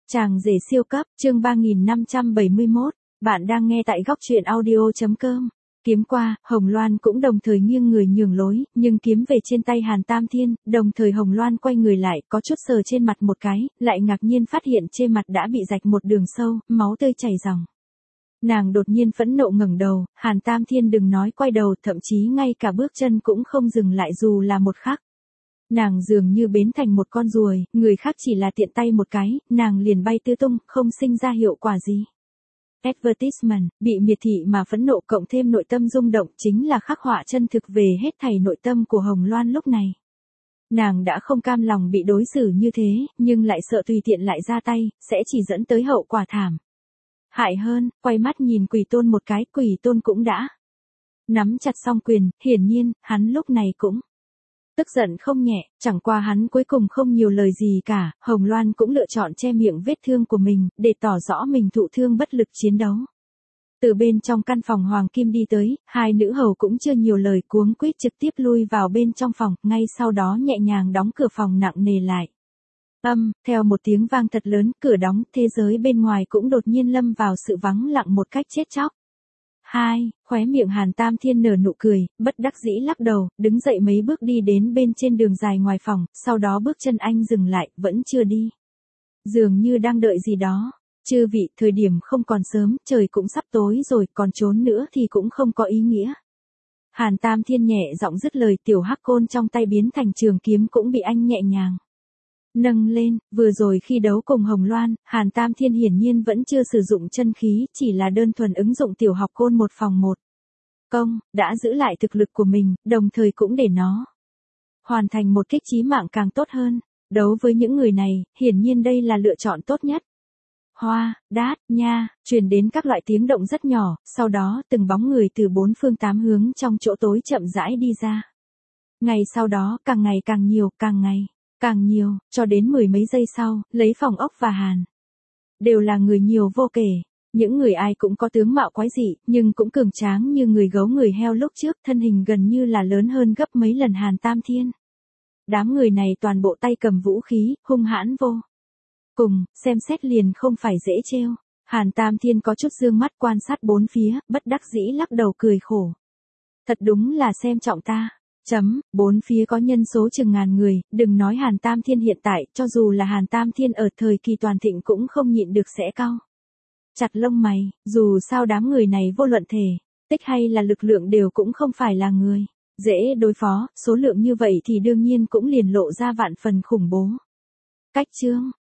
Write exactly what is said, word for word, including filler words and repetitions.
Chàng rể siêu cấp, chương ba nghìn năm trăm bảy mươi mốt, bạn đang nghe tại góc truyện audio.com. Kiếm qua, Hồng Loan cũng đồng thời nghiêng người nhường lối, nhưng kiếm về trên tay Hàn Tam Thiên, đồng thời Hồng Loan quay người lại, có chút sờ trên mặt một cái, lại ngạc nhiên phát hiện trên mặt đã bị rạch một đường sâu, máu tươi chảy ròng. Nàng đột nhiên phẫn nộ ngẩng đầu, Hàn Tam Thiên đừng nói quay đầu, thậm chí ngay cả bước chân cũng không dừng lại dù là một khắc. Nàng dường như biến thành một con ruồi, người khác chỉ là tiện tay một cái, nàng liền bay tứ tung, không sinh ra hiệu quả gì. Advertisement, bị miệt thị mà phẫn nộ cộng thêm nội tâm rung động chính là khắc họa chân thực về hết thảy nội tâm của Hồng Loan lúc này. Nàng đã không cam lòng bị đối xử như thế, nhưng lại sợ tùy tiện lại ra tay, sẽ chỉ dẫn tới hậu quả thảm. Hại hơn, quay mắt nhìn Quỷ Tôn một cái, Quỷ Tôn cũng đã nắm chặt song quyền, hiển nhiên, hắn lúc này cũng tức giận không nhẹ, chẳng qua hắn cuối cùng không nhiều lời gì cả, Hồng Loan cũng lựa chọn che miệng vết thương của mình, để tỏ rõ mình thụ thương bất lực chiến đấu. Từ bên trong căn phòng Hoàng Kim đi tới, hai nữ hầu cũng chưa nhiều lời cuống quýt trực tiếp lui vào bên trong phòng, ngay sau đó nhẹ nhàng đóng cửa phòng nặng nề lại. Âm, theo một tiếng vang thật lớn, cửa đóng, thế giới bên ngoài cũng đột nhiên lâm vào sự vắng lặng một cách chết chóc. Hai, khóe miệng Hàn Tam Thiên nở nụ cười, bất đắc dĩ lắc đầu, đứng dậy mấy bước đi đến bên trên đường dài ngoài phòng, sau đó bước chân anh dừng lại, vẫn chưa đi. Dường như đang đợi gì đó. Chư vị, thời điểm không còn sớm, trời cũng sắp tối rồi, còn trốn nữa thì cũng không có ý nghĩa. Hàn Tam Thiên nhẹ giọng dứt lời, tiểu hắc côn trong tay biến thành trường kiếm cũng bị anh nhẹ nhàng nâng lên. Vừa rồi khi đấu cùng Hồng Loan, Hàn Tam Thiên hiển nhiên vẫn chưa sử dụng chân khí, chỉ là đơn thuần ứng dụng tiểu học côn một phòng một công, đã giữ lại thực lực của mình, đồng thời cũng để nó hoàn thành một kích chí mạng càng tốt hơn. Đấu với những người này, hiển nhiên đây là lựa chọn tốt nhất. Hoa, đát, nha, truyền đến các loại tiếng động rất nhỏ, sau đó từng bóng người từ bốn phương tám hướng trong chỗ tối chậm rãi đi ra. Ngày sau đó, càng ngày càng nhiều, càng ngày càng nhiều, cho đến mười mấy giây sau, lấy Phòng Ốc và Hàn đều là người nhiều vô kể. Những người ai cũng có tướng mạo quái dị, nhưng cũng cường tráng như người gấu người heo lúc trước, thân hình gần như là lớn hơn gấp mấy lần Hàn Tam Thiên. Đám người này toàn bộ tay cầm vũ khí, hung hãn vô cùng, xem xét liền không phải dễ trêu. Hàn Tam Thiên có chút dương mắt quan sát bốn phía, bất đắc dĩ lắc đầu cười khổ. Thật đúng là xem trọng ta. Chấm, bốn phía có nhân số chừng ngàn người, đừng nói Hàn Tam Thiên hiện tại, cho dù là Hàn Tam Thiên ở thời kỳ toàn thịnh cũng không nhịn được sẽ cau chặt lông mày, dù sao đám người này vô luận thể tích hay là lực lượng đều cũng không phải là người dễ đối phó, số lượng như vậy thì đương nhiên cũng liền lộ ra vạn phần khủng bố. Cách chương,